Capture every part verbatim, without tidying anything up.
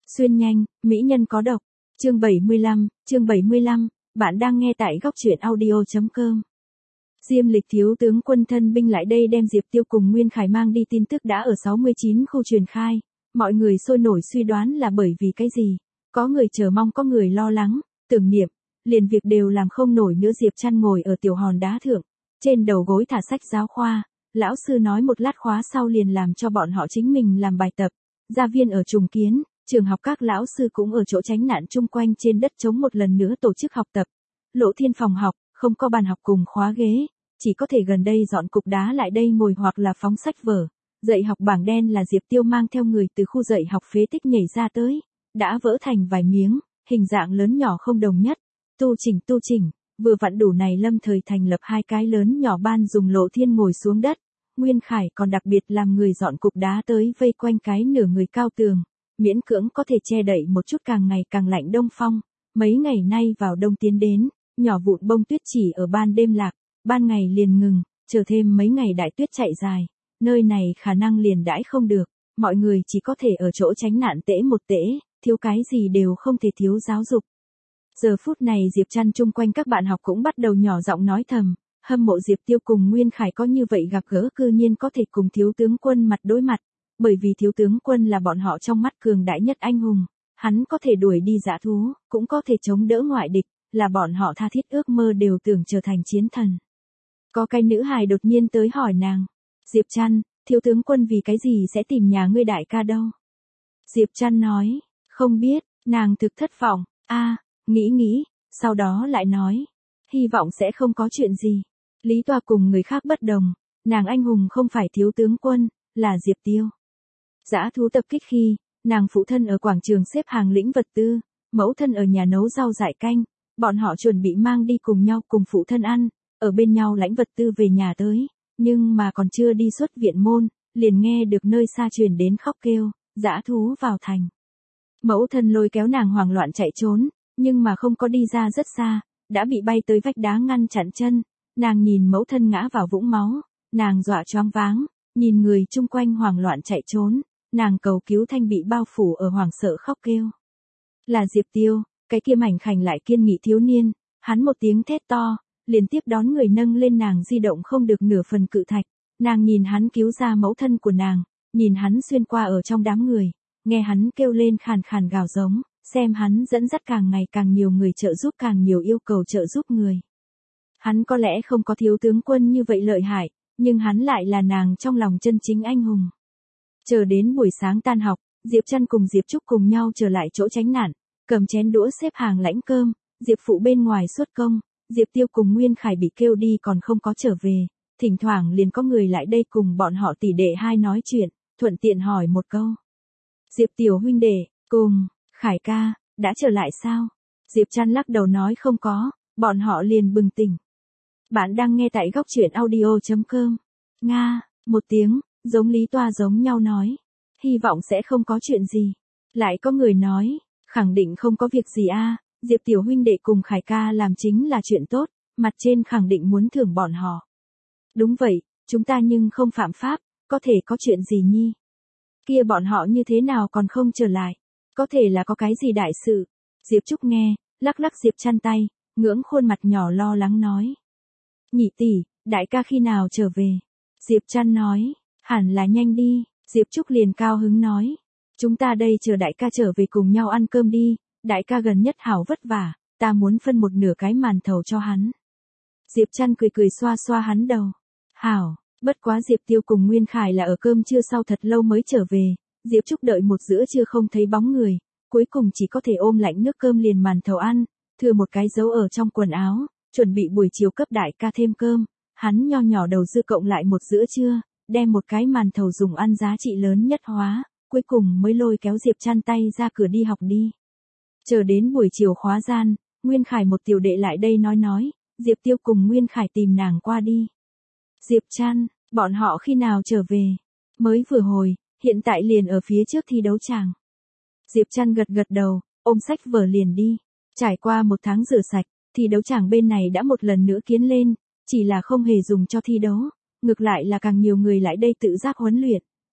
Xuyên nhanh, mỹ nhân có độc. Chương bảy mươi lăm, chương bảy mươi lăm, bạn đang nghe tại góc truyện audio chấm com. Diêm Lịch thiếu tướng quân thân binh lại đây đem Diệp Tiêu cùng Nguyên Khải mang đi tin tức đã ở sáu mươi chín khu truyền khai, mọi người sôi nổi suy đoán là bởi vì cái gì, có người chờ mong có người lo lắng, tưởng niệm, liền việc đều làm không nổi nữa. Diệp Trăn ngồi ở tiểu hòn đá thượng, trên đầu gối thả sách giáo khoa, lão sư nói một lát khóa sau liền làm cho bọn họ chính mình làm bài tập, gia viên ở trùng kiến. Trường học các lão sư cũng ở chỗ tránh nạn chung quanh trên đất trống một lần nữa tổ chức học tập. Lộ Thiên phòng học, không có bàn học cùng khóa ghế, chỉ có thể gần đây dọn cục đá lại đây ngồi hoặc là phóng sách vở. Dạy học bảng đen là Diệp Tiêu mang theo người từ khu dạy học phế tích nhảy ra tới, đã vỡ thành vài miếng, hình dạng lớn nhỏ không đồng nhất. Tu chỉnh tu chỉnh, vừa vặn đủ này lâm thời thành lập hai cái lớn nhỏ ban dùng. Lộ Thiên ngồi xuống đất, Nguyên Khải còn đặc biệt làm người dọn cục đá tới vây quanh cái nửa người cao tường, miễn cưỡng có thể che đậy một chút càng ngày càng lạnh đông phong. Mấy ngày nay vào đông tiến đến, nhỏ vụn bông tuyết chỉ ở ban đêm lạc, ban ngày liền ngừng, chờ thêm mấy ngày đại tuyết chạy dài, nơi này khả năng liền đãi không được, mọi người chỉ có thể ở chỗ tránh nạn tễ một tễ, thiếu cái gì đều không thể thiếu giáo dục. Giờ phút này Diệp Trăn chung quanh các bạn học cũng bắt đầu nhỏ giọng nói thầm, hâm mộ Diệp Tiêu cùng Nguyên Khải có như vậy gặp gỡ cư nhiên có thể cùng thiếu tướng quân mặt đối mặt. Bởi vì thiếu tướng quân là bọn họ trong mắt cường đại nhất anh hùng, hắn có thể đuổi đi dã thú, cũng có thể chống đỡ ngoại địch, là bọn họ tha thiết ước mơ đều tưởng trở thành chiến thần. Có cái nữ hài đột nhiên tới hỏi nàng, Diệp Trăn, thiếu tướng quân vì cái gì sẽ tìm nhà ngươi đại ca đâu? Diệp Trăn nói, không biết, nàng thực thất vọng, a, nghĩ nghĩ, sau đó lại nói, hy vọng sẽ không có chuyện gì. Lý Toa cùng người khác bất đồng, nàng anh hùng không phải thiếu tướng quân, là Diệp Tiêu. Dã thú tập kích khi, nàng phụ thân ở quảng trường xếp hàng lĩnh vật tư, mẫu thân ở nhà nấu rau dại canh, bọn họ chuẩn bị mang đi cùng nhau cùng phụ thân ăn, ở bên nhau lãnh vật tư về nhà tới, nhưng mà còn chưa đi xuất viện môn, liền nghe được nơi xa truyền đến khóc kêu, dã thú vào thành. Mẫu thân lôi kéo nàng hoảng loạn chạy trốn, nhưng mà không có đi ra rất xa, đã bị bay tới vách đá ngăn chặn chân, nàng nhìn mẫu thân ngã vào vũng máu, nàng dọa choáng váng, nhìn người chung quanh hoảng loạn chạy trốn. Nàng cầu cứu thanh bị bao phủ ở hoảng sợ khóc kêu. Là Diệp Tiêu, cái kia mảnh khảnh lại kiên nghị thiếu niên, hắn một tiếng thét to, liền tiếp đón người nâng lên nàng di động không được nửa phần cự thạch, nàng nhìn hắn cứu ra mẫu thân của nàng, nhìn hắn xuyên qua ở trong đám người, nghe hắn kêu lên khàn khàn gào giống, xem hắn dẫn dắt càng ngày càng nhiều người trợ giúp càng nhiều yêu cầu trợ giúp người. Hắn có lẽ không có thiếu tướng quân như vậy lợi hại, nhưng hắn lại là nàng trong lòng chân chính anh hùng. Chờ đến buổi sáng tan học, Diệp Trăn cùng Diệp Trúc cùng nhau trở lại chỗ tránh nạn, cầm chén đũa xếp hàng lãnh cơm, Diệp Phụ bên ngoài xuất công, Diệp Tiêu cùng Nguyên Khải bị kêu đi còn không có trở về, thỉnh thoảng liền có người lại đây cùng bọn họ tỷ đệ hai nói chuyện, thuận tiện hỏi một câu. Diệp Tiểu huynh đệ, cùng, Khải ca, đã trở lại sao? Diệp Trăn lắc đầu nói không có, bọn họ liền bừng tỉnh. Bạn đang nghe tại góc truyện audio chấm com. Nga, một tiếng. Giống Lý Toa giống nhau nói, hy vọng sẽ không có chuyện gì. Lại có người nói, khẳng định không có việc gì a, Diệp Tiểu huynh đệ cùng Khải ca làm chính là chuyện tốt, mặt trên khẳng định muốn thưởng bọn họ. Đúng vậy, chúng ta nhưng không phạm pháp, có thể có chuyện gì nhi? Kia bọn họ như thế nào còn không trở lại? Có thể là có cái gì đại sự? Diệp Trúc nghe, lắc lắc Diệp Trăn tay, ngưỡng khuôn mặt nhỏ lo lắng nói. Nhị tỷ, đại ca khi nào trở về? Diệp Trăn nói. Hẳn là nhanh đi, Diệp Trúc liền cao hứng nói. Chúng ta đây chờ đại ca trở về cùng nhau ăn cơm đi, đại ca gần nhất hảo vất vả, ta muốn phân một nửa cái màn thầu cho hắn. Diệp Trăn cười cười xoa xoa hắn đầu. Hảo, bất quá Diệp Tiêu cùng Nguyên Khải là ở cơm trưa sau thật lâu mới trở về, Diệp Trúc đợi một giữa trưa không thấy bóng người, cuối cùng chỉ có thể ôm lạnh nước cơm liền màn thầu ăn, thừa một cái dấu ở trong quần áo, chuẩn bị buổi chiều cấp đại ca thêm cơm, hắn nho nhỏ đầu dư cộng lại một giữa trưa. Đem một cái màn thầu dùng ăn giá trị lớn nhất hóa, cuối cùng mới lôi kéo Diệp Trăn tay ra cửa đi học đi. Chờ đến buổi chiều khóa gian, Nguyên Khải một tiểu đệ lại đây nói nói, Diệp Tiêu cùng Nguyên Khải tìm nàng qua đi. Diệp Trăn, bọn họ khi nào trở về? Mới vừa hồi, hiện tại liền ở phía trước thi đấu tràng. Diệp Trăn gật gật đầu, ôm sách vở liền đi. Trải qua một tháng rửa sạch, thi đấu tràng bên này đã một lần nữa kiến lên, chỉ là không hề dùng cho thi đấu. Ngược lại là càng nhiều người lại đây tự giác huấn luyện,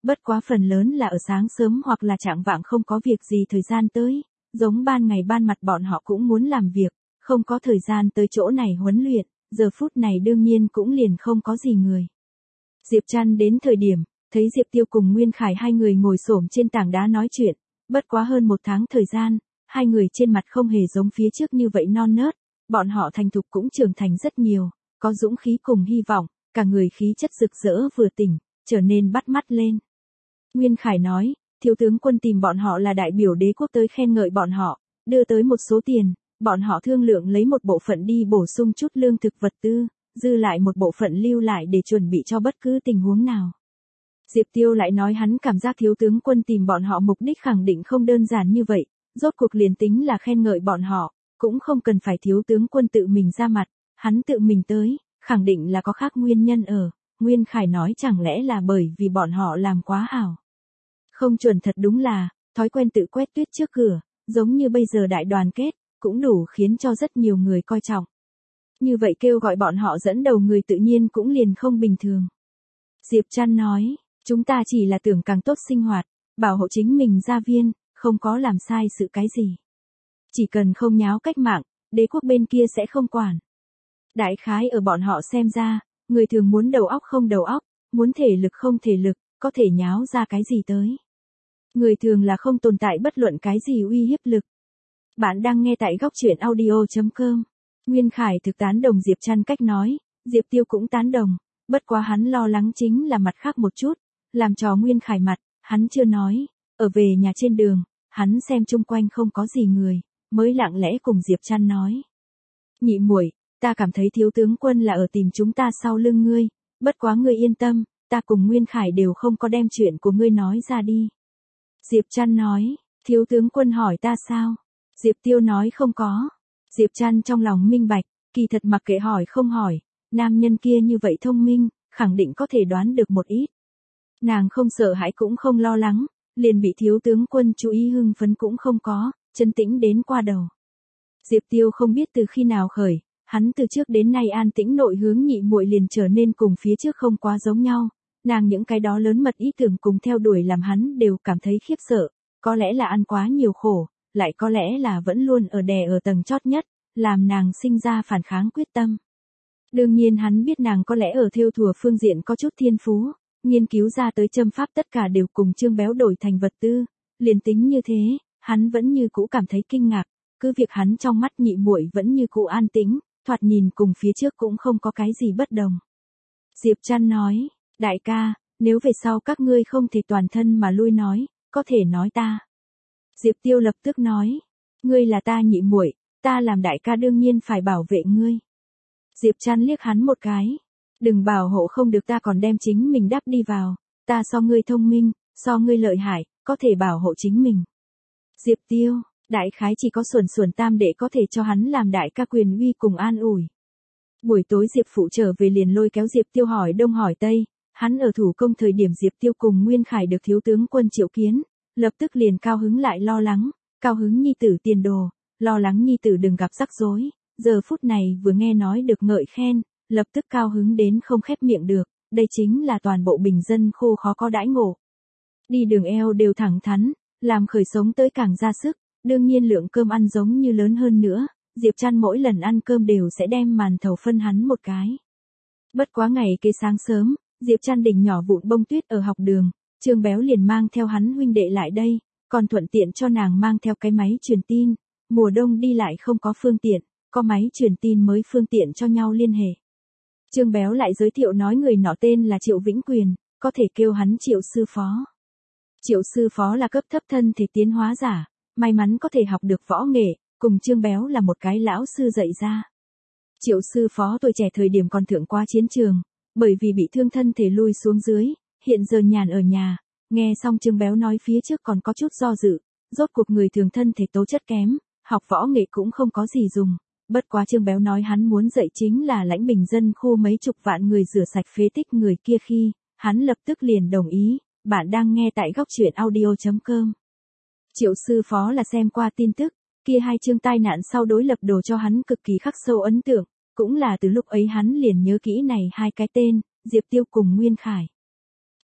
Bất quá phần lớn là ở sáng sớm hoặc là trạng vạng không có việc gì thời gian tới, giống ban ngày ban mặt bọn họ cũng muốn làm việc, không có thời gian tới chỗ này huấn luyện, giờ phút này đương nhiên cũng liền không có gì người. Diệp Trăn đến thời điểm, thấy Diệp Tiêu cùng Nguyên Khải hai người ngồi xổm trên tảng đá nói chuyện, bất quá hơn một tháng thời gian, hai người trên mặt không hề giống phía trước như vậy non nớt, bọn họ thành thục cũng trưởng thành rất nhiều, có dũng khí cùng hy vọng, cả người khí chất rực rỡ vừa tỉnh, trở nên bắt mắt lên. Nguyên Khải nói, thiếu tướng quân tìm bọn họ là đại biểu đế quốc tới khen ngợi bọn họ, đưa tới một số tiền, bọn họ thương lượng lấy một bộ phận đi bổ sung chút lương thực vật tư, dư lại một bộ phận lưu lại để chuẩn bị cho bất cứ tình huống nào. Diệp Tiêu lại nói hắn cảm giác thiếu tướng quân tìm bọn họ mục đích khẳng định không đơn giản như vậy, rốt cuộc liền tính là khen ngợi bọn họ, cũng không cần phải thiếu tướng quân tự mình ra mặt, hắn tự mình tới, khẳng định là có khác nguyên nhân ở. Nguyên Khải nói chẳng lẽ là bởi vì bọn họ làm quá hảo. Không chuẩn thật đúng là, thói quen tự quét tuyết trước cửa, giống như bây giờ đại đoàn kết, cũng đủ khiến cho rất nhiều người coi trọng. Như vậy kêu gọi bọn họ dẫn đầu người tự nhiên cũng liền không bình thường. Diệp Trăn nói, chúng ta chỉ là tưởng càng tốt sinh hoạt, bảo hộ chính mình gia viên, không có làm sai sự cái gì. Chỉ cần không nháo cách mạng, đế quốc bên kia sẽ không quản. Đại khái ở bọn họ xem ra, người thường muốn đầu óc không đầu óc, muốn thể lực không thể lực, có thể nháo ra cái gì tới. Người thường là không tồn tại bất luận cái gì uy hiếp lực. Bạn đang nghe tại góc truyện audio chấm com. Nguyên Khải thực tán đồng Diệp Trăn cách nói, Diệp Tiêu cũng tán đồng, bất quá hắn lo lắng chính là mặt khác một chút, làm trò Nguyên Khải mặt, hắn chưa nói, ở về nhà trên đường, hắn xem chung quanh không có gì người, mới lặng lẽ cùng Diệp Trăn nói. Nhị muội, ta cảm thấy thiếu tướng quân là ở tìm chúng ta sau lưng ngươi, bất quá ngươi yên tâm, ta cùng Nguyên Khải đều không có đem chuyện của ngươi nói ra đi. Diệp Trăn nói, thiếu tướng quân hỏi ta sao? Diệp Tiêu nói không có. Diệp Trăn trong lòng minh bạch, kỳ thật mặc kệ hỏi không hỏi, nam nhân kia như vậy thông minh, khẳng định có thể đoán được một ít. Nàng không sợ hãi cũng không lo lắng, liền bị thiếu tướng quân chú ý hưng phấn cũng không có, chân tĩnh đến qua đầu. Diệp Tiêu không biết từ khi nào khởi, hắn từ trước đến nay an tĩnh nội hướng nhị muội liền trở nên cùng phía trước không quá giống nhau, nàng những cái đó lớn mật ý tưởng cùng theo đuổi làm hắn đều cảm thấy khiếp sợ, có lẽ là ăn quá nhiều khổ, lại có lẽ là vẫn luôn ở đè ở tầng chót nhất, làm nàng sinh ra phản kháng quyết tâm. Đương nhiên hắn biết nàng có lẽ ở thêu thùa phương diện có chút thiên phú, nghiên cứu ra tới châm pháp tất cả đều cùng Trương Béo đổi thành vật tư, liền tính như thế, hắn vẫn như cũ cảm thấy kinh ngạc, cứ việc hắn trong mắt nhị muội vẫn như cũ an tĩnh, thoạt nhìn cùng phía trước cũng không có cái gì bất đồng. Diệp Trăn nói, đại ca, nếu về sau các ngươi không thể toàn thân mà lui nói, có thể nói ta. Diệp Tiêu lập tức nói, ngươi là ta nhị muội, ta làm đại ca đương nhiên phải bảo vệ ngươi. Diệp Trăn liếc hắn một cái, đừng bảo hộ không được ta còn đem chính mình đắp đi vào, ta so ngươi thông minh, so ngươi lợi hại, có thể bảo hộ chính mình. Diệp Tiêu, đại khái chỉ có Xuẩn Xuẩn tam đệ có thể cho hắn làm đại ca quyền uy cùng an ủi. Buổi tối Diệp Phụ trở về liền lôi kéo Diệp Tiêu hỏi đông hỏi tây, hắn ở thủ công thời điểm Diệp Tiêu cùng Nguyên Khải được thiếu tướng quân triệu kiến, lập tức liền cao hứng lại lo lắng, cao hứng nhi tử tiền đồ, lo lắng nhi tử đừng gặp rắc rối, giờ phút này vừa nghe nói được ngợi khen, lập tức cao hứng đến không khép miệng được, đây chính là toàn bộ bình dân khô khó có đãi ngộ. Đi đường eo đều thẳng thắn, làm khởi sống tới càng ra sức, đương nhiên lượng cơm ăn giống như lớn hơn nữa, Diệp Trăn mỗi lần ăn cơm đều sẽ đem màn thầu phân hắn một cái. Bất quá ngày kế sáng sớm, Diệp Trăn đỉnh nhỏ vụn bông tuyết ở học đường, Trương Béo liền mang theo hắn huynh đệ lại đây, còn thuận tiện cho nàng mang theo cái máy truyền tin, mùa đông đi lại không có phương tiện, có máy truyền tin mới phương tiện cho nhau liên hệ. Trương Béo lại giới thiệu nói người nọ tên là Triệu Vĩnh Quyền, có thể kêu hắn Triệu sư phó. Triệu sư phó là cấp thấp thân thể tiến hóa giả, may mắn có thể học được võ nghệ, cùng Trương Béo là một cái lão sư dạy ra. Triệu sư phó tuổi trẻ thời điểm còn thượng qua chiến trường, bởi vì bị thương thân thể lui xuống dưới, hiện giờ nhàn ở nhà, nghe xong Trương Béo nói phía trước còn có chút do dự, rốt cuộc người thường thân thể tố chất kém, học võ nghệ cũng không có gì dùng. Bất quá Trương Béo nói hắn muốn dạy chính là lãnh bình dân khu mấy chục vạn người rửa sạch phế tích người kia khi, hắn lập tức liền đồng ý, bạn đang nghe tại góc truyện audio chấm com. Triệu sư phó là xem qua tin tức, kia hai chương tai nạn sau đối lập đồ cho hắn cực kỳ khắc sâu ấn tượng, cũng là từ lúc ấy hắn liền nhớ kỹ này hai cái tên, Diệp Tiêu cùng Nguyên Khải.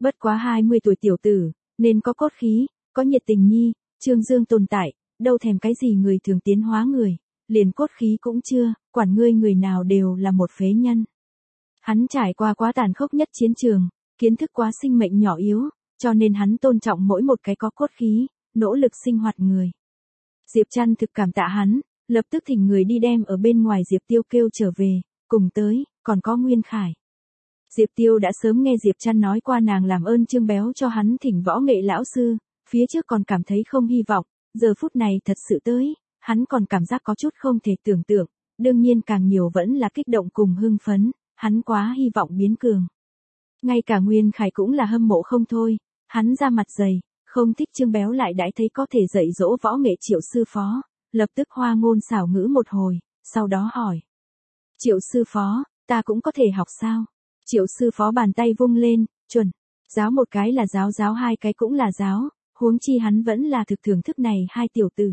Bất quá hai mươi tuổi tiểu tử, nên có cốt khí, có nhiệt tình nhi, Trương Dương tồn tại, đâu thèm cái gì người thường tiến hóa người, liền cốt khí cũng chưa, quản ngươi người nào đều là một phế nhân. Hắn trải qua quá tàn khốc nhất chiến trường, kiến thức quá sinh mệnh nhỏ yếu, cho nên hắn tôn trọng mỗi một cái có cốt khí, nỗ lực sinh hoạt người. Diệp Trăn thực cảm tạ hắn, lập tức thỉnh người đi đem ở bên ngoài Diệp Tiêu kêu trở về, cùng tới, còn có Nguyên Khải. Diệp Tiêu đã sớm nghe Diệp Trăn nói qua nàng làm ơn Trương Béo cho hắn thỉnh võ nghệ lão sư, phía trước còn cảm thấy không hy vọng, giờ phút này thật sự tới, hắn còn cảm giác có chút không thể tưởng tượng, đương nhiên càng nhiều vẫn là kích động cùng hưng phấn, hắn quá hy vọng biến cường. Ngay cả Nguyên Khải cũng là hâm mộ không thôi, hắn ra mặt dày, không thích Trương Béo lại đãi thấy có thể dạy dỗ võ nghệ Triệu sư phó, lập tức hoa ngôn xảo ngữ một hồi, sau đó hỏi. Triệu sư phó, ta cũng có thể học sao? Triệu sư phó bàn tay vung lên, chuẩn, giáo một cái là giáo giáo hai cái cũng là giáo, huống chi hắn vẫn là thực thưởng thức này hai tiểu tử.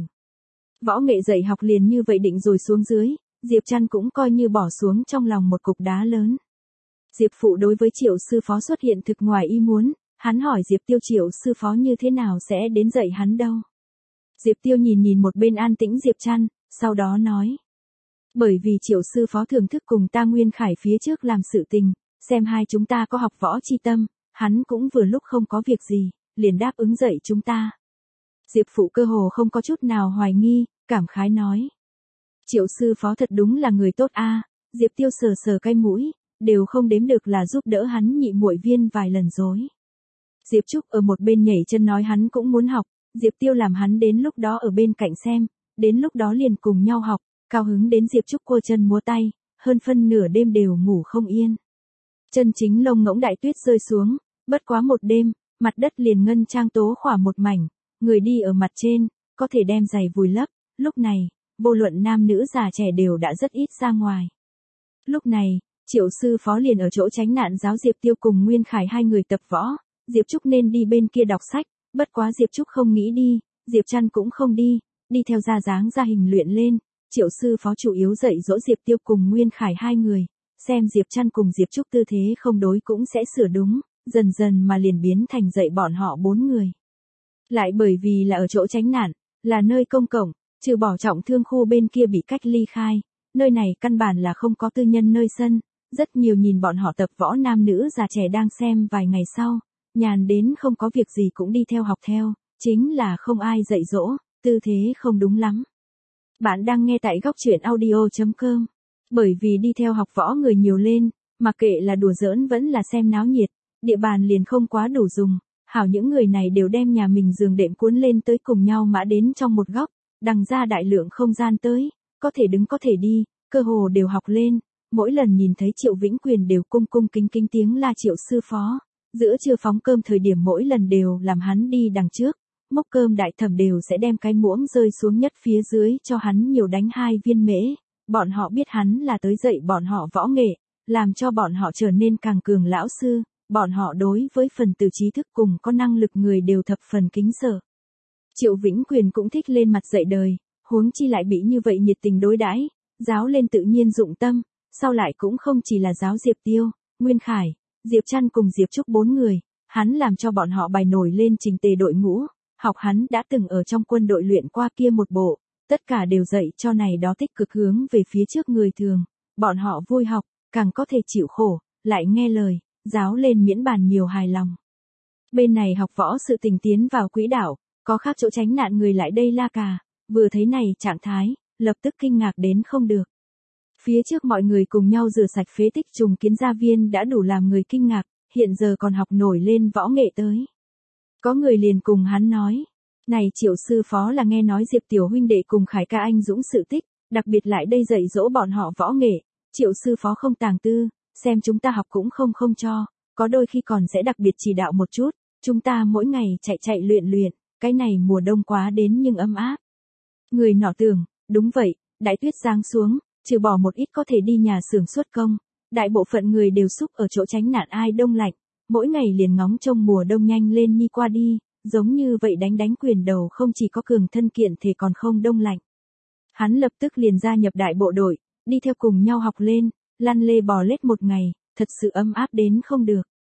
Võ nghệ dạy học liền như vậy định rồi xuống dưới, Diệp Trăn cũng coi như bỏ xuống trong lòng một cục đá lớn. Diệp phụ đối với Triệu sư phó xuất hiện thực ngoài ý muốn, hắn hỏi Diệp Tiêu Triệu sư phó như thế nào sẽ đến dạy hắn đâu. Diệp Tiêu nhìn nhìn một bên an tĩnh Diệp Trăn, sau đó nói. Bởi vì Triệu sư phó thưởng thức cùng ta Nguyên Khải phía trước làm sự tình, xem hai chúng ta có học võ chi tâm, hắn cũng vừa lúc không có việc gì, liền đáp ứng dạy chúng ta. Diệp phụ cơ hồ không có chút nào hoài nghi, cảm khái nói. Triệu sư phó thật đúng là người tốt a. Diệp Tiêu sờ sờ cái mũi, đều không đếm được là giúp đỡ hắn nhị muội viên vài lần dối. Diệp Trúc ở một bên nhảy chân nói hắn cũng muốn học, Diệp Tiêu làm hắn đến lúc đó ở bên cạnh xem, đến lúc đó liền cùng nhau học, cao hứng đến Diệp Trúc cua chân múa tay, hơn phân nửa đêm đều ngủ không yên. Chân chính lông ngỗng đại tuyết rơi xuống, bất quá một đêm, mặt đất liền ngân trang tố khỏa một mảnh, người đi ở mặt trên, có thể đem giày vùi lấp, lúc này, vô luận nam nữ già trẻ đều đã rất ít ra ngoài. Lúc này, Triệu sư phó liền ở chỗ tránh nạn giáo Diệp Tiêu cùng Nguyên Khải hai người tập võ, Diệp Trúc nên đi bên kia đọc sách, bất quá Diệp Trúc không nghĩ đi, Diệp Trăn cũng không đi, đi theo ra dáng ra hình luyện lên, Triệu sư phó chủ yếu dạy dỗ Diệp Tiêu cùng Nguyên Khải hai người, xem Diệp Trăn cùng Diệp Trúc tư thế không đối cũng sẽ sửa đúng, dần dần mà liền biến thành dạy bọn họ bốn người. Lại bởi vì là ở chỗ tránh nạn, là nơi công cộng, trừ bỏ trọng thương khu bên kia bị cách ly khai, nơi này căn bản là không có tư nhân nơi sân, rất nhiều nhìn bọn họ tập võ nam nữ già trẻ đang xem vài ngày sau, nhàn đến không có việc gì cũng đi theo học theo, chính là không ai dạy dỗ, tư thế không đúng lắm. Bạn đang nghe tại góc truyện audio chấm com. Bởi vì đi theo học võ người nhiều lên, mà kệ là đùa giỡn vẫn là xem náo nhiệt, địa bàn liền không quá đủ dùng, hảo những người này đều đem nhà mình giường đệm cuốn lên tới cùng nhau mã đến trong một góc, đằng ra đại lượng không gian tới, có thể đứng có thể đi, cơ hồ đều học lên, mỗi lần nhìn thấy Triệu Vĩnh Quyền đều cung cung kính kính tiếng la Triệu sư phó, giữa trưa phóng cơm thời điểm mỗi lần đều làm hắn đi đằng trước, mốc cơm đại thẩm đều sẽ đem cái muỗng rơi xuống nhất phía dưới cho hắn nhiều đánh hai viên mễ. Bọn họ biết hắn là tới dạy bọn họ võ nghệ, làm cho bọn họ trở nên càng cường lão sư, bọn họ đối với phần từ trí thức cùng có năng lực người đều thập phần kính sợ. Triệu Vĩnh Quyền cũng thích lên mặt dạy đời, huống chi lại bị như vậy nhiệt tình đối đãi, giáo lên tự nhiên dụng tâm, sau lại cũng không chỉ là giáo Diệp Tiêu, Nguyên Khải, Diệp Trăn cùng Diệp Trúc bốn người, hắn làm cho bọn họ bài nổi lên trình tề đội ngũ, học hắn đã từng ở trong quân đội luyện qua kia một bộ. Tất cả đều dạy cho này đó tích cực hướng về phía trước người thường, bọn họ vui học, càng có thể chịu khổ, lại nghe lời, giáo lên miễn bàn nhiều hài lòng. Bên này học võ sự tình tiến vào quỹ đạo, có khác chỗ tránh nạn người lại đây la cà, vừa thấy này trạng thái, lập tức kinh ngạc đến không được. Phía trước mọi người cùng nhau rửa sạch phế tích trùng kiến gia viên đã đủ làm người kinh ngạc, hiện giờ còn học nổi lên võ nghệ tới. Có người liền cùng hắn nói. Này Triệu sư phó là nghe nói Diệp tiểu huynh đệ cùng Khải ca anh dũng sự tích, đặc biệt lại đây dạy dỗ bọn họ võ nghệ, Triệu sư phó không tàng tư, xem chúng ta học cũng không không cho, có đôi khi còn sẽ đặc biệt chỉ đạo một chút, chúng ta mỗi ngày chạy chạy luyện luyện, cái này mùa đông quá đến nhưng ấm áp. Người nọ tưởng, đúng vậy, đại tuyết giáng xuống, trừ bỏ một ít có thể đi nhà xưởng xuất công, đại bộ phận người đều xúc ở chỗ tránh nạn ai đông lạnh, mỗi ngày liền ngóng trông mùa đông nhanh lên nhi qua đi. Giống như vậy đánh đánh quyền đầu không chỉ có cường thân kiện thể còn không đông lạnh. Hắn lập tức liền gia nhập đại bộ đội, đi theo cùng nhau học lên, lăn lê bò lết một ngày, thật sự ấm áp đến không được.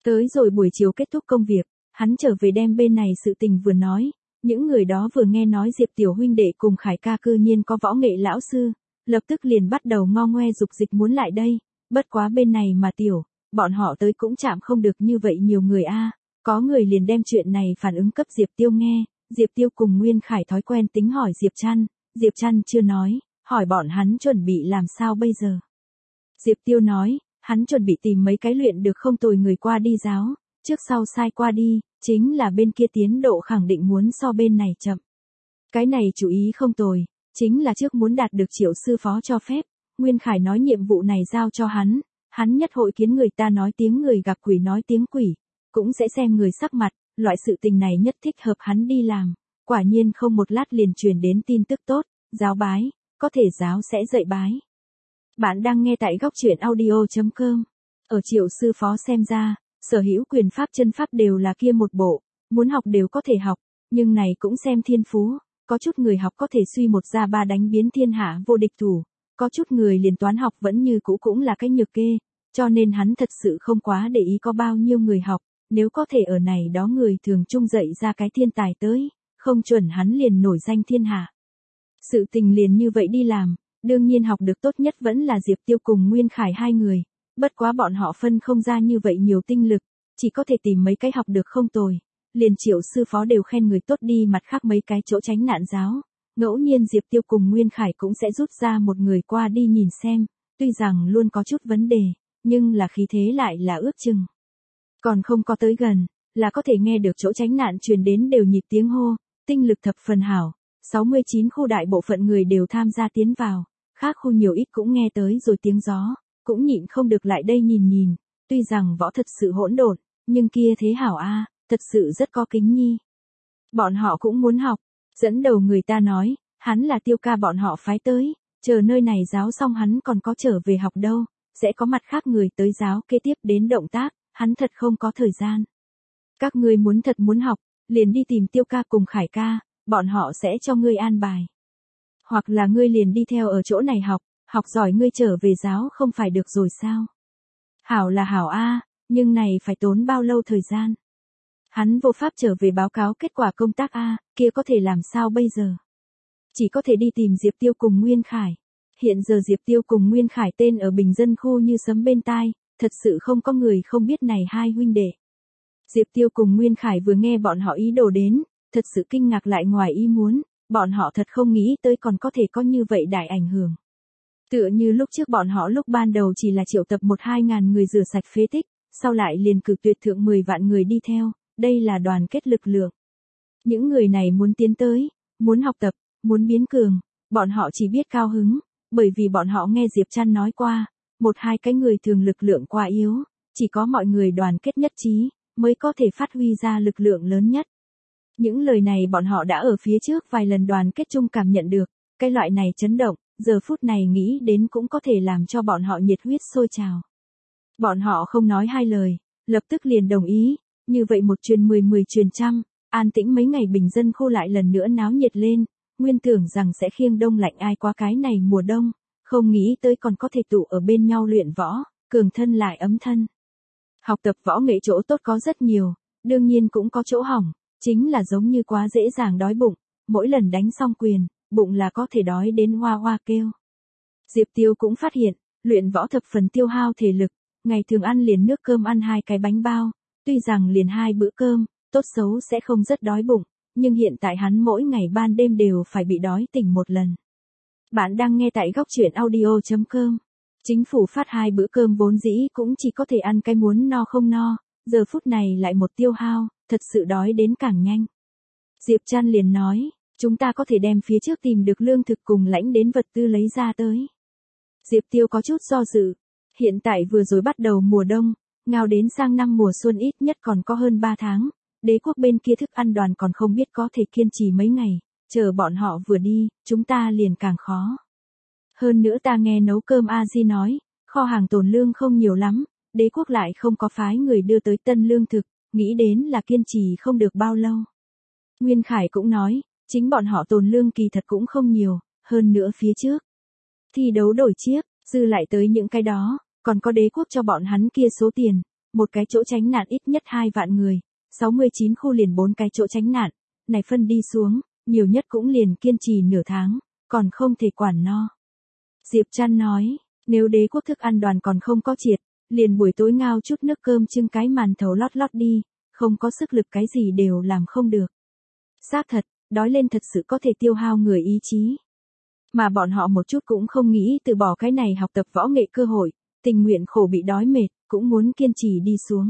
Tới rồi buổi chiều kết thúc công việc, hắn trở về đem bên này sự tình vừa nói, những người đó vừa nghe nói Diệp tiểu huynh đệ cùng Khải ca cư nhiên có võ nghệ lão sư, lập tức liền bắt đầu ngo ngoe dục dịch muốn lại đây, bất quá bên này mà tiểu, bọn họ tới cũng chạm không được như vậy nhiều người a, có người liền đem chuyện này phản ứng cấp Diệp Tiêu nghe, Diệp Tiêu cùng Nguyên Khải thói quen tính hỏi Diệp Trăn, Diệp Trăn chưa nói, hỏi bọn hắn chuẩn bị làm sao bây giờ. Diệp Tiêu nói, hắn chuẩn bị tìm mấy cái luyện được không tồi người qua đi giáo, trước sau sai qua đi, chính là bên kia tiến độ khẳng định muốn so bên này chậm. Cái này chú ý không tồi, chính là trước muốn đạt được Triệu sư phó cho phép, Nguyên Khải nói nhiệm vụ này giao cho hắn, hắn nhất hội kiến người ta nói tiếng người gặp quỷ nói tiếng quỷ, cũng sẽ xem người sắc mặt, loại sự tình này nhất thích hợp hắn đi làm, quả nhiên không một lát liền truyền đến tin tức tốt, giáo bái, có thể giáo sẽ dạy bái. Bạn đang nghe tại góc truyện audio chấm com. Ở Triệu sư phó xem ra, sở hữu quyền pháp chân pháp đều là kia một bộ, muốn học đều có thể học, nhưng này cũng xem thiên phú, có chút người học có thể suy một ra ba đánh biến thiên hạ vô địch thủ, có chút người liền toán học vẫn như cũ cũng là cái nhược kê, cho nên hắn thật sự không quá để ý có bao nhiêu người học, nếu có thể ở này đó người thường chung dạy ra cái thiên tài tới, không chuẩn hắn liền nổi danh thiên hạ. Sự tình liền như vậy đi làm, đương nhiên học được tốt nhất vẫn là Diệp Tiêu cùng Nguyên Khải hai người, bất quá bọn họ phân không ra như vậy nhiều tinh lực, chỉ có thể tìm mấy cái học được không tồi, liền Triệu sư phó đều khen người tốt đi, mặt khác mấy cái chỗ tránh nạn giáo, ngẫu nhiên Diệp Tiêu cùng Nguyên Khải cũng sẽ rút ra một người qua đi nhìn xem, tuy rằng luôn có chút vấn đề, nhưng là khí thế lại là ước chừng. Còn không có tới gần, là có thể nghe được chỗ tránh nạn truyền đến đều nhịp tiếng hô, tinh lực thập phần hảo, sáu mươi chín khu đại bộ phận người đều tham gia tiến vào, khác khu nhiều ít cũng nghe tới rồi tiếng gió, cũng nhịn không được lại đây nhìn nhìn, tuy rằng võ thật sự hỗn độn, nhưng kia thế hảo a, thật sự rất có kính nhi. Bọn họ cũng muốn học, dẫn đầu người ta nói, hắn là Tiêu ca bọn họ phái tới, chờ nơi này giáo xong hắn còn có trở về học đâu, sẽ có mặt khác người tới giáo kế tiếp đến động tác, hắn thật không có thời gian. Các ngươi muốn thật muốn học, liền đi tìm Tiêu ca cùng Khải ca, bọn họ sẽ cho ngươi an bài. Hoặc là ngươi liền đi theo ở chỗ này học, học giỏi ngươi trở về giáo không phải được rồi sao? Hảo là hảo a, nhưng này phải tốn bao lâu thời gian? Hắn vô pháp trở về báo cáo kết quả công tác a, kia có thể làm sao bây giờ? Chỉ có thể đi tìm Diệp Tiêu cùng Nguyên Khải. Hiện giờ Diệp Tiêu cùng Nguyên Khải tên ở bình dân khu như sấm bên tai, thật sự không có người không biết này hai huynh đệ. Diệp Tiêu cùng Nguyên Khải vừa nghe bọn họ ý đồ đến, thật sự kinh ngạc lại ngoài ý muốn, bọn họ thật không nghĩ tới còn có thể có như vậy đại ảnh hưởng. Tựa như lúc trước bọn họ lúc ban đầu chỉ là triệu tập một hai ngàn người rửa sạch phế tích, sau lại liền cử tuyệt thượng mười vạn người đi theo, đây là đoàn kết lực lượng. Những người này muốn tiến tới, muốn học tập, muốn biến cường, bọn họ chỉ biết cao hứng, bởi vì bọn họ nghe Diệp Trăn nói qua, một hai cái người thường lực lượng quá yếu, chỉ có mọi người đoàn kết nhất trí, mới có thể phát huy ra lực lượng lớn nhất. Những lời này bọn họ đã ở phía trước vài lần đoàn kết chung cảm nhận được, cái loại này chấn động, giờ phút này nghĩ đến cũng có thể làm cho bọn họ nhiệt huyết sôi trào. Bọn họ không nói hai lời, lập tức liền đồng ý, như vậy một truyền mười mười truyền trăm, an tĩnh mấy ngày bình dân khu lại lần nữa náo nhiệt lên, nguyên tưởng rằng sẽ khiêng đông lạnh ai qua cái này mùa đông, không nghĩ tới còn có thể tụ ở bên nhau luyện võ, cường thân lại ấm thân. Học tập võ nghệ chỗ tốt có rất nhiều, đương nhiên cũng có chỗ hỏng, chính là giống như quá dễ dàng đói bụng, mỗi lần đánh xong quyền, bụng là có thể đói đến hoa hoa kêu. Diệp Tiêu cũng phát hiện, luyện võ thập phần tiêu hao thể lực, ngày thường ăn liền nước cơm ăn hai cái bánh bao, tuy rằng liền hai bữa cơm, tốt xấu sẽ không rất đói bụng, nhưng hiện tại hắn mỗi ngày ban đêm đều phải bị đói tỉnh một lần. Bạn đang nghe tại góc truyện audio chấm com. Chính phủ phát hai bữa cơm vốn dĩ cũng chỉ có thể ăn cái muốn no không no, giờ phút này lại một tiêu hao, thật sự đói đến càng nhanh. Diệp Trăn liền nói, chúng ta có thể đem phía trước tìm được lương thực cùng lãnh đến vật tư lấy ra tới. Diệp Tiêu có chút do dự, hiện tại vừa rồi bắt đầu mùa đông, ngao đến sang năm mùa xuân ít nhất còn có hơn ba tháng, đế quốc bên kia thức ăn đoàn còn không biết có thể kiên trì mấy ngày, chờ bọn họ vừa đi, chúng ta liền càng khó. Hơn nữa ta nghe nấu cơm A Di nói, kho hàng tồn lương không nhiều lắm, đế quốc lại không có phái người đưa tới tân lương thực, nghĩ đến là kiên trì không được bao lâu. Nguyên Khải cũng nói, chính bọn họ tồn lương kỳ thật cũng không nhiều, hơn nữa phía trước. Thi đấu đổi chiếc, dư lại tới những cái đó, còn có đế quốc cho bọn hắn kia số tiền, một cái chỗ tránh nạn ít nhất hai vạn người, sáu mươi chín khu liền bốn cái chỗ tránh nạn, này phân đi xuống, nhiều nhất cũng liền kiên trì nửa tháng, còn không thể quản no. Diệp Trăn nói, nếu đế quốc thức ăn đoàn còn không có triệt, liền buổi tối ngao chút nước cơm trưng cái màn thầu lót lót đi, không có sức lực cái gì đều làm không được. Xác thật, đói lên thật sự có thể tiêu hao người ý chí. Mà bọn họ một chút cũng không nghĩ từ bỏ cái này học tập võ nghệ cơ hội, tình nguyện khổ bị đói mệt, cũng muốn kiên trì đi xuống.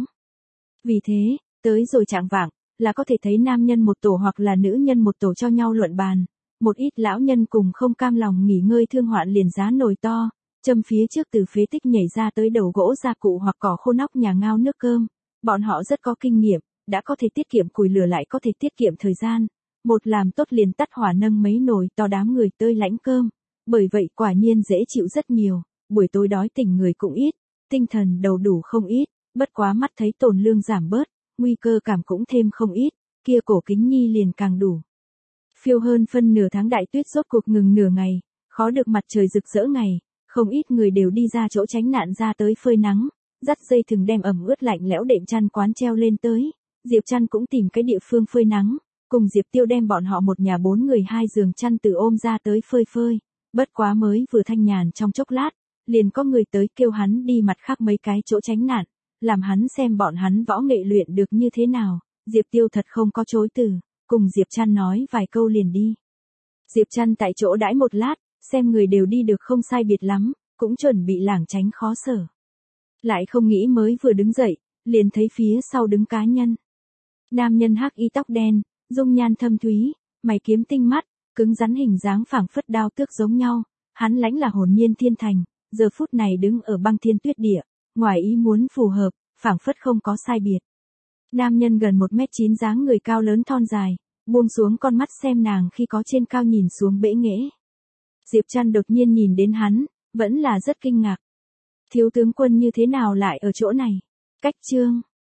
Vì thế, tới rồi trạng vạng, là có thể thấy nam nhân một tổ hoặc là nữ nhân một tổ cho nhau luận bàn. Một ít lão nhân cùng không cam lòng nghỉ ngơi thương hoạn liền giá nồi to, châm phía trước từ phế tích nhảy ra tới đầu gỗ gia cụ hoặc cỏ khô nóc nhà ngao nước cơm. Bọn họ rất có kinh nghiệm, đã có thể tiết kiệm củi lửa lại có thể tiết kiệm thời gian. Một làm tốt liền tắt hỏa nâng mấy nồi to đám người tơi lãnh cơm. Bởi vậy quả nhiên dễ chịu rất nhiều, buổi tối đói tỉnh người cũng ít, tinh thần đầu đủ không ít, bất quá mắt thấy tồn lương giảm bớt, nguy cơ cảm cũng thêm không ít, kia cổ kính nhi liền càng đủ. Phiêu hơn phân nửa tháng đại tuyết rốt cuộc ngừng nửa ngày, khó được mặt trời rực rỡ ngày, không ít người đều đi ra chỗ tránh nạn ra tới phơi nắng, dắt dây thừng đem ẩm ướt lạnh lẽo đệm chăn quán treo lên tới, Diệp Trăn cũng tìm cái địa phương phơi nắng, cùng Diệp Tiêu đem bọn họ một nhà bốn người hai giường chăn từ ôm ra tới phơi phơi, bất quá mới vừa thanh nhàn trong chốc lát, liền có người tới kêu hắn đi mặt khác mấy cái chỗ tránh nạn, làm hắn xem bọn hắn võ nghệ luyện được như thế nào, Diệp Tiêu thật không có chối từ, cùng Diệp Trăn nói vài câu liền đi. Diệp Trăn tại chỗ đãi một lát, xem người đều đi được không sai biệt lắm, cũng chuẩn bị lảng tránh khó sở. Lại không nghĩ mới vừa đứng dậy, liền thấy phía sau đứng cá nhân. Nam nhân hắc y tóc đen, dung nhan thâm thúy, mày kiếm tinh mắt, cứng rắn hình dáng phảng phất đao tước giống nhau, hắn lãnh là hồn nhiên thiên thành, giờ phút này đứng ở băng thiên tuyết địa, ngoài ý muốn phù hợp, phảng phất không có sai biệt. Nam nhân gần một mét chín dáng người cao lớn thon dài, buông xuống con mắt xem nàng khi có trên cao nhìn xuống bẽ nghễ. Diệp Trăn đột nhiên nhìn đến hắn, vẫn là rất kinh ngạc. Thiếu tướng quân như thế nào lại ở chỗ này? Cách chương